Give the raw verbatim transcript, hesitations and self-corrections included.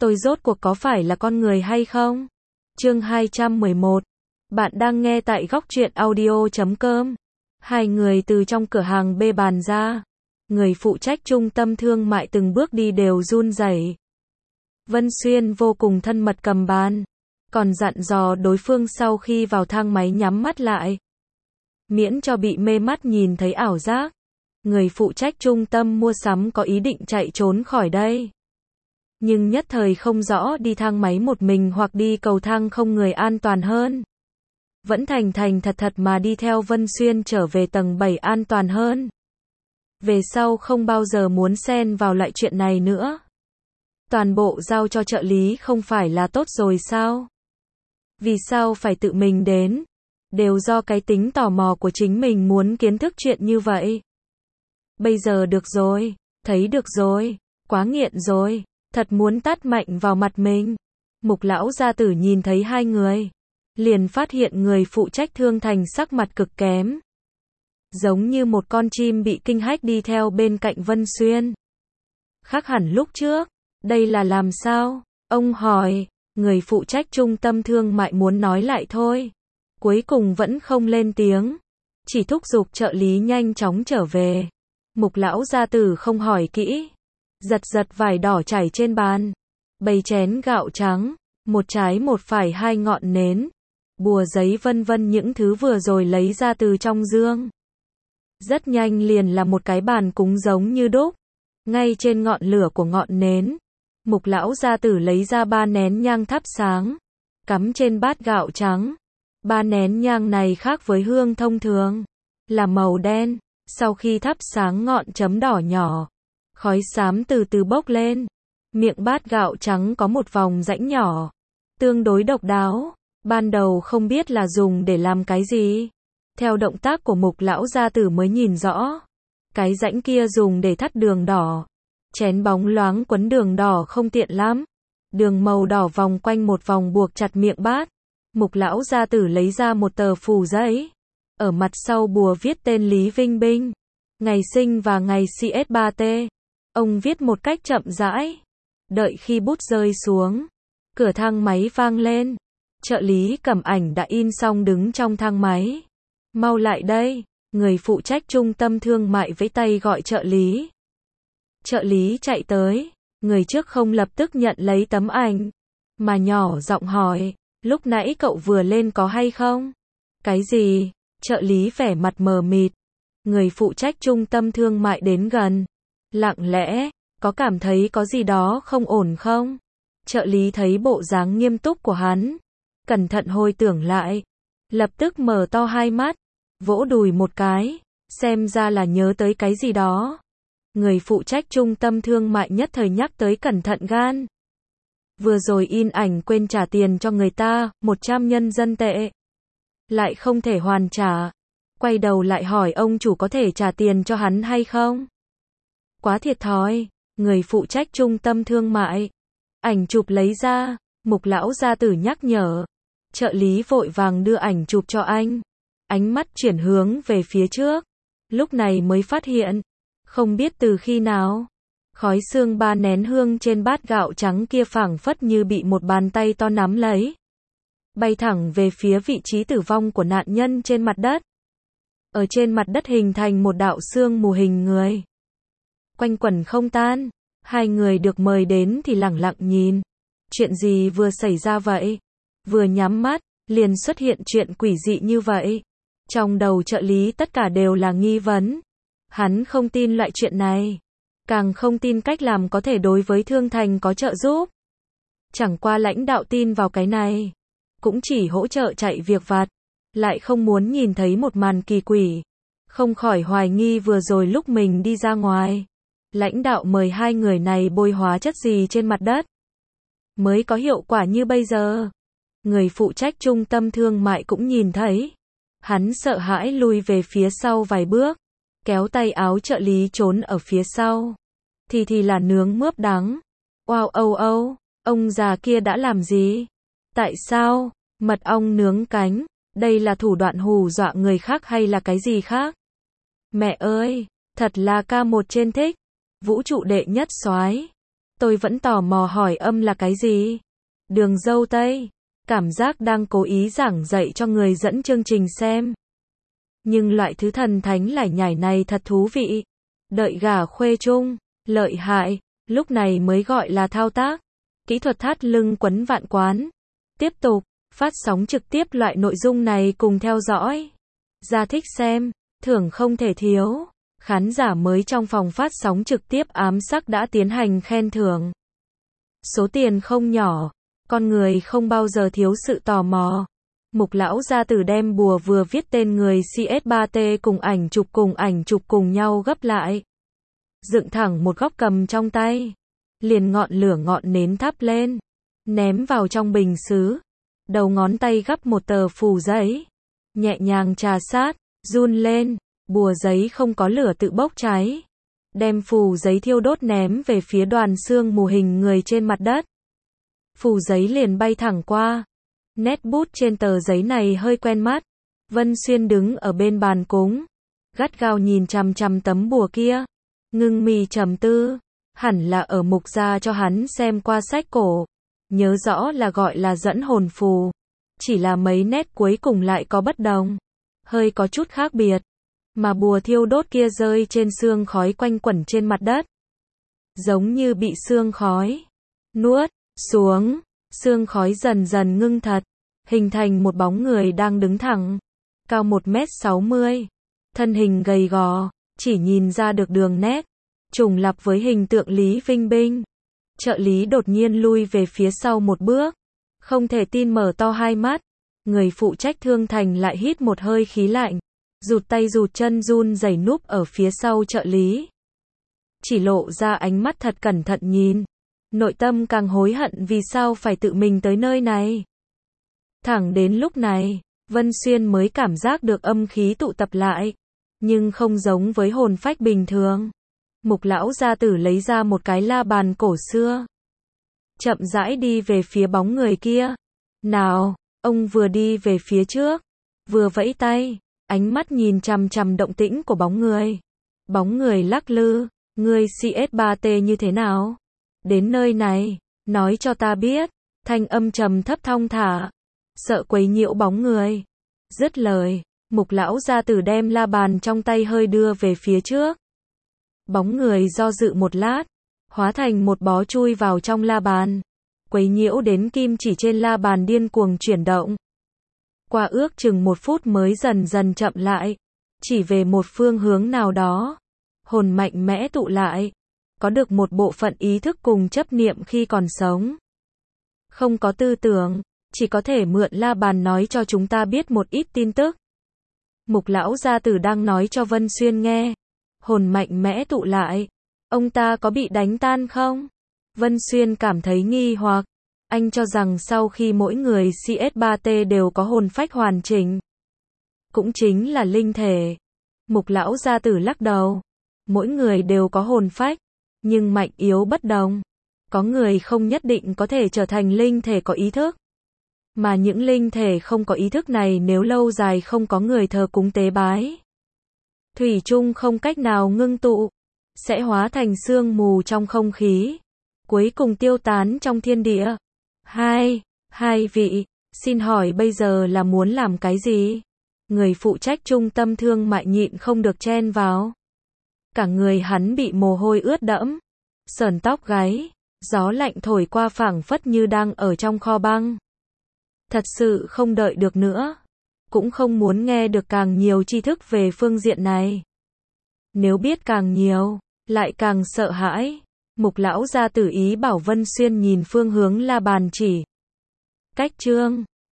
tôi rốt cuộc có phải là con người hay không? Chương hai trăm mười một. Bạn đang nghe tại góc truyện audio chấm com. Hai người từ trong cửa hàng bê bàn ra. Người phụ trách trung tâm thương mại từng bước đi đều run rẩy. Vân Xuyên vô cùng thân mật cầm bàn, còn dặn dò đối phương sau khi vào thang máy nhắm mắt lại, miễn cho bị mê mắt nhìn thấy ảo giác. Người phụ trách trung tâm mua sắm có ý định chạy trốn khỏi đây, nhưng nhất thời không rõ đi thang máy một mình hoặc đi cầu thang không người an toàn hơn. Vẫn thành thành thật thật mà đi theo Vân Xuyên trở về tầng bảy an toàn hơn. Về sau không bao giờ muốn xen vào lại chuyện này nữa. Toàn bộ giao cho trợ lý không phải là tốt rồi sao? Vì sao phải tự mình đến? Đều do cái tính tò mò của chính mình muốn kiến thức chuyện như vậy. Bây giờ được rồi, thấy được rồi, quá nghiện rồi, thật muốn tát mạnh vào mặt mình. Mục lão gia tử nhìn thấy hai người, liền phát hiện người phụ trách thương thành sắc mặt cực kém, giống như một con chim bị kinh hách đi theo bên cạnh Vân Xuyên. Khác hẳn lúc trước, đây là làm sao? Ông hỏi, người phụ trách trung tâm thương mại muốn nói lại thôi, cuối cùng vẫn không lên tiếng, chỉ thúc giục trợ lý nhanh chóng trở về. Mục lão gia tử không hỏi kỹ, giật giật vải đỏ chảy trên bàn, bày chén gạo trắng, một trái một phải hai ngọn nến, bùa giấy vân vân những thứ vừa rồi lấy ra từ trong dương. Rất nhanh liền là một cái bàn cúng giống như đúc. Ngay trên ngọn lửa của ngọn nến, mục lão gia tử lấy ra ba nén nhang thắp sáng, cắm trên bát gạo trắng. Ba nén nhang này khác với hương thông thường, là màu đen, sau khi thắp sáng ngọn chấm đỏ nhỏ, khói xám từ từ bốc lên. Miệng bát gạo trắng có một vòng rãnh nhỏ, tương đối độc đáo, ban đầu không biết là dùng để làm cái gì. Theo động tác của mục lão gia tử mới nhìn rõ, cái rãnh kia dùng để thắt đường đỏ. Chén bóng loáng quấn đường đỏ không tiện lắm. Đường màu đỏ vòng quanh một vòng buộc chặt miệng bát. Mục lão gia tử lấy ra một tờ phù giấy. Ở mặt sau bùa viết tên Lý Vinh Binh, ngày sinh và ngày C S ba T. Ông viết một cách chậm rãi. Đợi khi bút rơi xuống, cửa thang máy vang lên. Trợ lý cầm ảnh đã in xong đứng trong thang máy. Mau lại đây, người phụ trách trung tâm thương mại vẫy tay gọi trợ lý. Trợ lý chạy tới, người trước không lập tức nhận lấy tấm ảnh, mà nhỏ giọng hỏi, lúc nãy cậu vừa lên có hay không? Cái gì? Trợ lý vẻ mặt mờ mịt. Người phụ trách trung tâm thương mại đến gần, lặng lẽ, có cảm thấy có gì đó không ổn không? Trợ lý thấy bộ dáng nghiêm túc của hắn, cẩn thận hồi tưởng lại, lập tức mở to hai mắt, vỗ đùi một cái, xem ra là nhớ tới cái gì đó. Người phụ trách trung tâm thương mại nhất thời nhắc tới cẩn thận gan. Vừa rồi in ảnh quên trả tiền cho người ta, một trăm nhân dân tệ. Lại không thể hoàn trả. Quay đầu lại hỏi ông chủ có thể trả tiền cho hắn hay không? Quá thiệt thòi. Người phụ trách trung tâm thương mại. Ảnh chụp lấy ra, mục lão gia tử nhắc nhở. Trợ lý vội vàng đưa ảnh chụp cho anh. Ánh mắt chuyển hướng về phía trước. Lúc này mới phát hiện, không biết từ khi nào, khói sương ba nén hương trên bát gạo trắng kia phảng phất như bị một bàn tay to nắm lấy, bay thẳng về phía vị trí tử vong của nạn nhân trên mặt đất. Ở trên mặt đất hình thành một đạo sương mù hình người, quanh quẩn không tan. Hai người được mời đến thì lẳng lặng nhìn. Chuyện gì vừa xảy ra vậy? Vừa nhắm mắt, liền xuất hiện chuyện quỷ dị như vậy. Trong đầu trợ lý tất cả đều là nghi vấn. Hắn không tin loại chuyện này, càng không tin cách làm có thể đối với thương thành có trợ giúp. Chẳng qua lãnh đạo tin vào cái này, cũng chỉ hỗ trợ chạy việc vặt, lại không muốn nhìn thấy một màn kỳ quỷ. Không khỏi hoài nghi vừa rồi lúc mình đi ra ngoài, lãnh đạo mời hai người này bôi hóa chất gì trên mặt đất, mới có hiệu quả như bây giờ. Người phụ trách trung tâm thương mại cũng nhìn thấy. Hắn sợ hãi lui về phía sau vài bước, kéo tay áo trợ lý trốn ở phía sau. Thì thì là nướng mướp đắng. Wow âu âu, ông già kia đã làm gì? Tại sao? Mật ong nướng cánh, đây là thủ đoạn hù dọa người khác hay là cái gì khác? Mẹ ơi, thật là ca một trên thích. Vũ trụ đệ nhất soái. Tôi vẫn tò mò hỏi âm là cái gì? Đường dâu Tây. Cảm giác đang cố ý giảng dạy cho người dẫn chương trình xem. Nhưng loại thứ thần thánh lải nhải này thật thú vị. Đợi gà khuê chung, lợi hại, lúc này mới gọi là thao tác. Kỹ thuật thắt lưng quấn vạn quán. Tiếp tục, phát sóng trực tiếp loại nội dung này cùng theo dõi. Ra thích xem, thưởng không thể thiếu. Khán giả mới trong phòng phát sóng trực tiếp ám sắc đã tiến hành khen thưởng. Số tiền không nhỏ, con người không bao giờ thiếu sự tò mò. Mục lão gia tử đem bùa vừa viết tên người C S ba T cùng ảnh chụp cùng ảnh chụp cùng nhau gấp lại. Dựng thẳng một góc cầm trong tay. Liền ngọn lửa ngọn nến thắp lên. Ném vào trong bình sứ. Đầu ngón tay gắp một tờ phù giấy. Nhẹ nhàng trà sát, run lên. Bùa giấy không có lửa tự bốc cháy. Đem phù giấy thiêu đốt ném về phía đoàn sương mù hình người trên mặt đất. Phù giấy liền bay thẳng qua. Nét bút trên tờ giấy này hơi quen mắt. Vân Xuyên đứng ở bên bàn cúng. Gắt gao nhìn chằm chằm tấm bùa kia. Ngưng mì trầm tư. Hẳn là ở mục gia cho hắn xem qua sách cổ. Nhớ rõ là gọi là dẫn hồn phù. Chỉ là mấy nét cuối cùng lại có bất đồng. Hơi có chút khác biệt. Mà bùa thiêu đốt kia rơi trên sương khói quanh quẩn trên mặt đất. Giống như bị sương khói nuốt xuống. Sương khói dần dần ngưng thật. Hình thành một bóng người đang đứng thẳng. Cao một mét sáu mươi. Thân hình gầy gò. Chỉ nhìn ra được đường nét. Trùng lặp với hình tượng Lý Vinh Binh. Trợ lý đột nhiên lui về phía sau một bước. Không thể tin mở to hai mắt. Người phụ trách Thương Thành lại hít một hơi khí lạnh. Rụt tay rụt chân run rẩy núp ở phía sau trợ lý. Chỉ lộ ra ánh mắt thật cẩn thận nhìn. Nội tâm càng hối hận vì sao phải tự mình tới nơi này. Thẳng đến lúc này, Vân Xuyên mới cảm giác được âm khí tụ tập lại. Nhưng không giống với hồn phách bình thường. Mục lão gia tử lấy ra một cái la bàn cổ xưa. Chậm rãi đi về phía bóng người kia. Nào, ông vừa đi về phía trước. Vừa vẫy tay. Ánh mắt nhìn chằm chằm động tĩnh của bóng người. Bóng người lắc lư. Người C S ba T như thế nào? Đến nơi này, nói cho ta biết. Thanh âm trầm thấp thong thả. Sợ quấy nhiễu bóng người. Dứt lời, mục lão gia tử đem la bàn trong tay hơi đưa về phía trước. Bóng người do dự một lát. Hóa thành một bó chui vào trong la bàn. Quấy nhiễu đến kim chỉ trên la bàn điên cuồng chuyển động. Qua ước chừng một phút mới dần dần chậm lại. Chỉ về một phương hướng nào đó. Hồn mạnh mẽ tụ lại. Có được một bộ phận ý thức cùng chấp niệm khi còn sống. Không có tư tưởng. Chỉ có thể mượn la bàn nói cho chúng ta biết một ít tin tức. Mục lão gia tử đang nói cho Vân Xuyên nghe. Hồn mạnh mẽ tụ lại. Ông ta có bị đánh tan không? Vân Xuyên cảm thấy nghi hoặc. Anh cho rằng sau khi mỗi người C S ba T đều có hồn phách hoàn chỉnh. Cũng chính là linh thể. Mục lão gia tử lắc đầu. Mỗi người đều có hồn phách. Nhưng mạnh yếu bất đồng. Có người không nhất định có thể trở thành linh thể có ý thức. Mà những linh thể không có ý thức này nếu lâu dài không có người thờ cúng tế bái. Thủy chung không cách nào ngưng tụ. Sẽ hóa thành sương mù trong không khí. Cuối cùng tiêu tán trong thiên địa. Hai, hai vị, xin hỏi bây giờ là muốn làm cái gì? Người phụ trách trung tâm thương mại nhịn không được chen vào. Cả người hắn bị mồ hôi ướt đẫm. Sờn tóc gáy. Gió lạnh thổi qua phảng phất như đang ở trong kho băng. Thật sự không đợi được nữa. Cũng không muốn nghe được càng nhiều tri thức về phương diện này. Nếu biết càng nhiều, lại càng sợ hãi. Mục lão gia tử ý bảo Vân Xuyên nhìn phương hướng la bàn chỉ. Cách chương